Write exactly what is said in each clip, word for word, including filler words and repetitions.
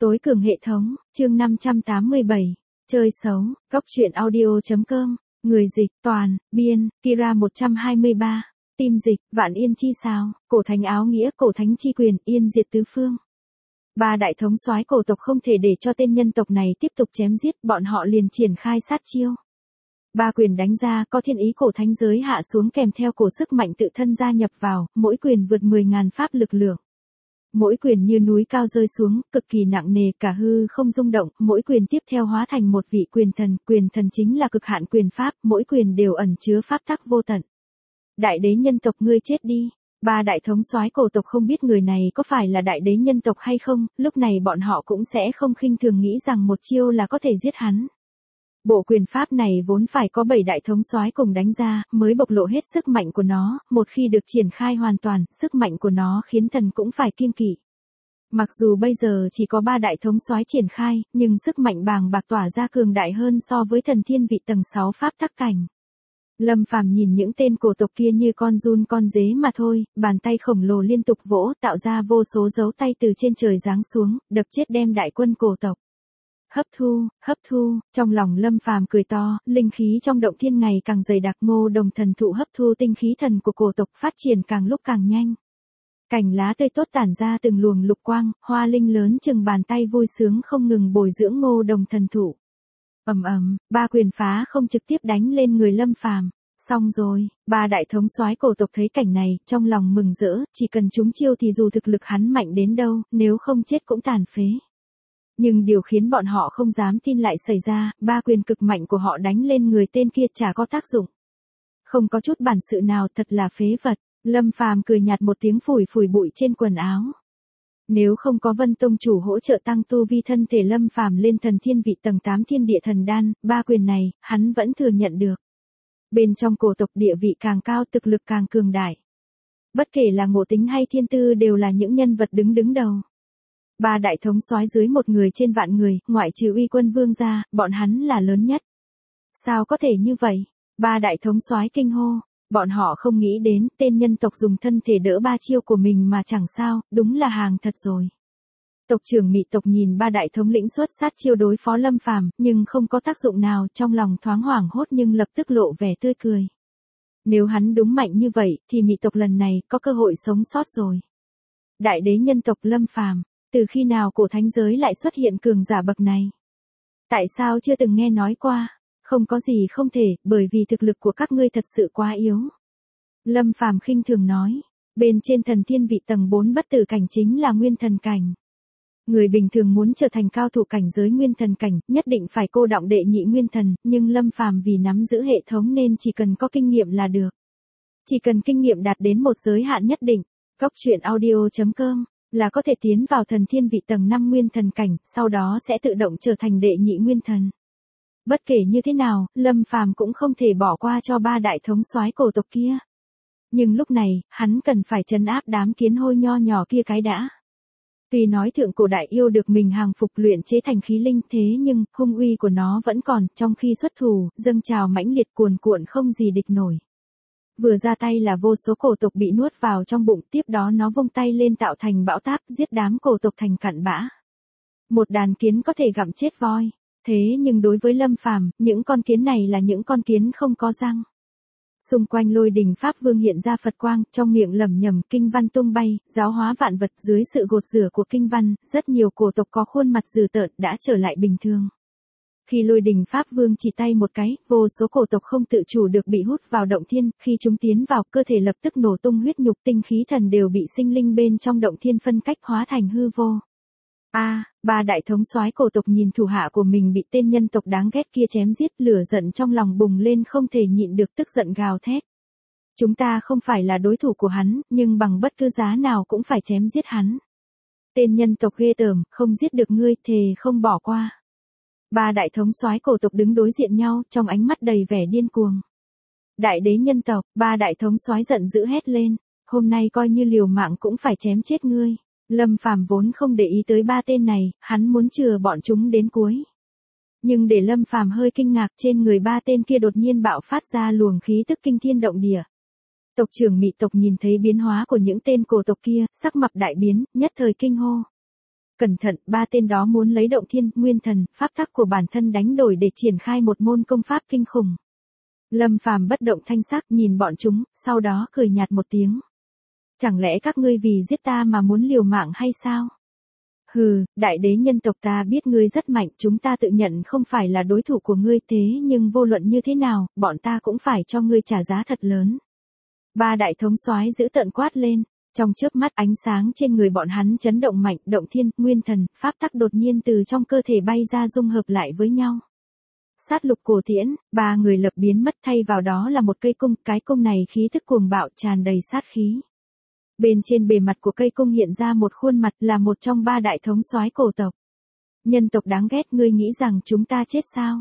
Tối cường hệ thống, chương năm trăm tám mươi bảy, chơi xấu, góc truyện audio.com, người dịch, toàn, biên, Kira một trăm hai mươi ba, tim dịch, vạn yên chi sao, cổ thánh áo nghĩa, cổ thánh chi quyền, yên diệt tứ phương. Ba đại thống soái cổ tộc không thể để cho tên nhân tộc này tiếp tục chém giết, bọn họ liền triển khai sát chiêu. Ba quyền đánh ra, có thiên ý cổ thánh giới hạ xuống kèm theo cổ sức mạnh tự thân gia nhập vào, mỗi quyền vượt mười ngàn pháp lực lượng. Mỗi quyền như núi cao rơi xuống, cực kỳ nặng nề, cả hư không rung động, mỗi quyền tiếp theo hóa thành một vị quyền thần, quyền thần chính là cực hạn quyền pháp, mỗi quyền đều ẩn chứa pháp tắc vô tận. Đại đế nhân tộc ngươi chết đi. Ba đại thống soái cổ tộc không biết người này có phải là đại đế nhân tộc hay không, lúc này bọn họ cũng sẽ không khinh thường nghĩ rằng một chiêu là có thể giết hắn. Bộ quyền pháp này vốn phải có bảy đại thống soái cùng đánh ra, mới bộc lộ hết sức mạnh của nó, một khi được triển khai hoàn toàn, sức mạnh của nó khiến thần cũng phải kiêng kỵ. Mặc dù bây giờ chỉ có ba đại thống soái triển khai, nhưng sức mạnh bàng bạc tỏa ra cường đại hơn so với thần thiên vị tầng sáu pháp tắc cảnh. Lâm Phàm nhìn những tên cổ tộc kia như con giun con dế mà thôi, bàn tay khổng lồ liên tục vỗ, tạo ra vô số dấu tay từ trên trời giáng xuống, đập chết đem đại quân cổ tộc. Hấp thu, hấp thu, trong lòng Lâm Phàm cười to, linh khí trong động thiên ngày càng dày đặc, Ngô Đồng thần thụ hấp thu tinh khí thần của cổ tộc phát triển càng lúc càng nhanh. Cành lá tươi tốt tản ra từng luồng lục quang, hoa linh lớn chừng bàn tay vui sướng không ngừng bồi dưỡng Ngô Đồng thần thụ. Ầm ầm, ba quyền phá không trực tiếp đánh lên người Lâm Phàm. Xong rồi, ba đại thống soái cổ tộc thấy cảnh này, trong lòng mừng rỡ, chỉ cần trúng chiêu thì dù thực lực hắn mạnh đến đâu, nếu không chết cũng tàn phế. Nhưng điều khiến bọn họ không dám tin lại xảy ra, ba quyền cực mạnh của họ đánh lên người tên kia chả có tác dụng. Không có chút bản sự nào, thật là phế vật. Lâm Phàm cười nhạt một tiếng, phủi phủi bụi trên quần áo. Nếu không có Vân Tông chủ hỗ trợ tăng tu vi thân thể Lâm Phàm lên thần thiên vị tầng tám thiên địa thần đan, ba quyền này, hắn vẫn thừa nhận được. Bên trong cổ tộc địa vị càng cao, thực lực càng cường đại. Bất kể là ngộ tính hay thiên tư đều là những nhân vật đứng đứng đầu. Ba đại thống soái dưới một người trên vạn người, ngoại trừ Uy Quân Vương ra, bọn hắn là lớn nhất. Sao có thể như vậy? Ba đại thống soái kinh hô, bọn họ không nghĩ đến, tên nhân tộc dùng thân thể đỡ ba chiêu của mình mà chẳng sao, đúng là hàng thật rồi. Tộc trưởng Mị tộc nhìn ba đại thống lĩnh xuất sát chiêu đối phó Lâm Phàm, nhưng không có tác dụng nào, trong lòng thoáng hoảng hốt nhưng lập tức lộ vẻ tươi cười. Nếu hắn đúng mạnh như vậy, thì Mị tộc lần này có cơ hội sống sót rồi. Đại đế nhân tộc Lâm Phàm, từ khi nào cổ thánh giới lại xuất hiện cường giả bậc này? Tại sao chưa từng nghe nói qua? Không có gì không thể, bởi vì thực lực của các ngươi thật sự quá yếu. Lâm Phàm khinh thường nói, bên trên thần thiên vị tầng bốn bất tử cảnh chính là nguyên thần cảnh. Người bình thường muốn trở thành cao thủ cảnh giới nguyên thần cảnh, nhất định phải cô đọng đệ nhị nguyên thần, nhưng Lâm Phàm vì nắm giữ hệ thống nên chỉ cần có kinh nghiệm là được. Chỉ cần kinh nghiệm đạt đến một giới hạn nhất định, góc truyện audio.com, là có thể tiến vào thần thiên vị tầng năm nguyên thần cảnh, sau đó sẽ tự động trở thành đệ nhị nguyên thần. Bất kể như thế nào, Lâm Phàm cũng không thể bỏ qua cho ba đại thống soái cổ tộc kia. Nhưng lúc này, hắn cần phải trấn áp đám kiến hôi nho nhỏ kia cái đã. Tuy nói thượng cổ đại yêu được mình hàng phục luyện chế thành khí linh, thế nhưng, hung uy của nó vẫn còn, trong khi xuất thủ, dâng trào mãnh liệt cuồn cuộn không gì địch nổi. Vừa ra tay là vô số cổ tộc bị nuốt vào trong bụng, tiếp đó nó vung tay lên tạo thành bão táp, giết đám cổ tộc thành cặn bã. Một đàn kiến có thể gặm chết voi, thế nhưng đối với Lâm Phàm, những con kiến này là những con kiến không có răng. Xung quanh Lôi Đình Pháp Vương hiện ra Phật quang, trong miệng lẩm nhẩm kinh văn tung bay, giáo hóa vạn vật. Dưới sự gột rửa của kinh văn, rất nhiều cổ tộc có khuôn mặt dữ tợn đã trở lại bình thường. Khi Lôi Đình Pháp Vương chỉ tay một cái, vô số cổ tộc không tự chủ được bị hút vào động thiên, khi chúng tiến vào, cơ thể lập tức nổ tung, huyết nhục tinh khí thần đều bị sinh linh bên trong động thiên phân cách hóa thành hư vô. A, à, ba đại thống soái cổ tộc nhìn thủ hạ của mình bị tên nhân tộc đáng ghét kia chém giết, lửa giận trong lòng bùng lên, không thể nhịn được, tức giận gào thét. Chúng ta không phải là đối thủ của hắn, nhưng bằng bất cứ giá nào cũng phải chém giết hắn. Tên nhân tộc ghê tởm, không giết được ngươi, thề không bỏ qua. Ba đại thống soái cổ tộc đứng đối diện nhau, trong ánh mắt đầy vẻ điên cuồng. Đại đế nhân tộc, ba đại thống soái giận dữ hét lên, hôm nay coi như liều mạng cũng phải chém chết ngươi. Lâm Phàm vốn không để ý tới ba tên này, hắn muốn chừa bọn chúng đến cuối. Nhưng để Lâm Phàm hơi kinh ngạc, trên người ba tên kia đột nhiên bạo phát ra luồng khí tức kinh thiên động địa. Tộc trưởng Mị tộc nhìn thấy biến hóa của những tên cổ tộc kia, sắc mặt đại biến, nhất thời kinh hô. Cẩn thận, ba tên đó muốn lấy động thiên, nguyên thần, pháp tắc của bản thân đánh đổi để triển khai một môn công pháp kinh khủng. Lâm Phàm bất động thanh sắc nhìn bọn chúng, sau đó cười nhạt một tiếng. Chẳng lẽ các ngươi vì giết ta mà muốn liều mạng hay sao? Hừ, đại đế nhân tộc ta biết ngươi rất mạnh, chúng ta tự nhận không phải là đối thủ của ngươi, thế nhưng vô luận như thế nào, bọn ta cũng phải cho ngươi trả giá thật lớn. Ba đại thống soái giữ tợn quát lên, trong chớp mắt ánh sáng trên người bọn hắn chấn động mạnh, động thiên, nguyên thần, pháp tắc đột nhiên từ trong cơ thể bay ra dung hợp lại với nhau. Sát lục cổ tiễn, ba người lập biến mất, thay vào đó là một cây cung, cái cung này khí tức cuồng bạo tràn đầy sát khí. Bên trên bề mặt của cây cung hiện ra một khuôn mặt là một trong ba đại thống soái cổ tộc. Nhân tộc đáng ghét, ngươi nghĩ rằng chúng ta chết sao?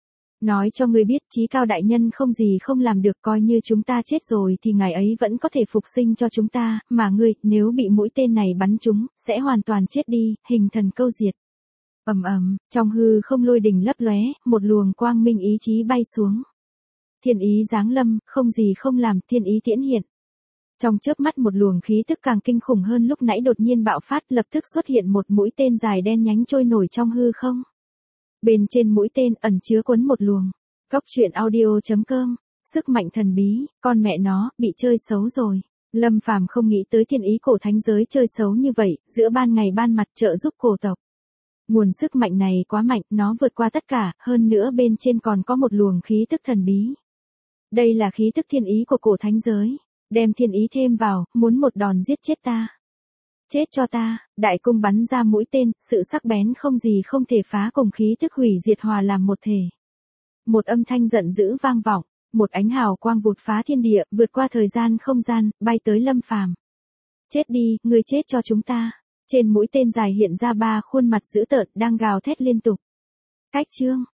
Nói cho ngươi biết, chí cao đại nhân không gì không làm được, coi như chúng ta chết rồi thì ngài ấy vẫn có thể phục sinh cho chúng ta, mà ngươi, nếu bị mũi tên này bắn trúng, sẽ hoàn toàn chết đi, hình thần câu diệt. Ầm ầm, trong hư không lôi đình lấp lóe, một luồng quang minh ý chí bay xuống. Thiên ý giáng lâm, không gì không làm, thiên ý tiễn hiện. Trong chớp mắt một luồng khí tức càng kinh khủng hơn lúc nãy đột nhiên bạo phát, lập tức xuất hiện một mũi tên dài đen nhánh trôi nổi trong hư không. Bên trên mũi tên ẩn chứa cuốn một luồng. Cốc truyện audio chấm com, sức mạnh thần bí, con mẹ nó, bị chơi xấu rồi. Lâm Phàm không nghĩ tới thiên ý cổ thánh giới chơi xấu như vậy, giữa ban ngày ban mặt trợ giúp cổ tộc. Nguồn sức mạnh này quá mạnh, nó vượt qua tất cả, hơn nữa bên trên còn có một luồng khí tức thần bí. Đây là khí tức thiên ý của cổ thánh giới. Đem thiên ý thêm vào, muốn một đòn giết chết ta. Chết cho ta, đại cung bắn ra mũi tên, sự sắc bén không gì không thể phá cùng khí tức hủy diệt hòa làm một thể. Một âm thanh giận dữ vang vọng, một ánh hào quang vụt phá thiên địa, vượt qua thời gian không gian, bay tới Lâm Phàm. Chết đi, ngươi chết cho chúng ta. Trên mũi tên dài hiện ra ba khuôn mặt dữ tợn đang gào thét liên tục. Cách chương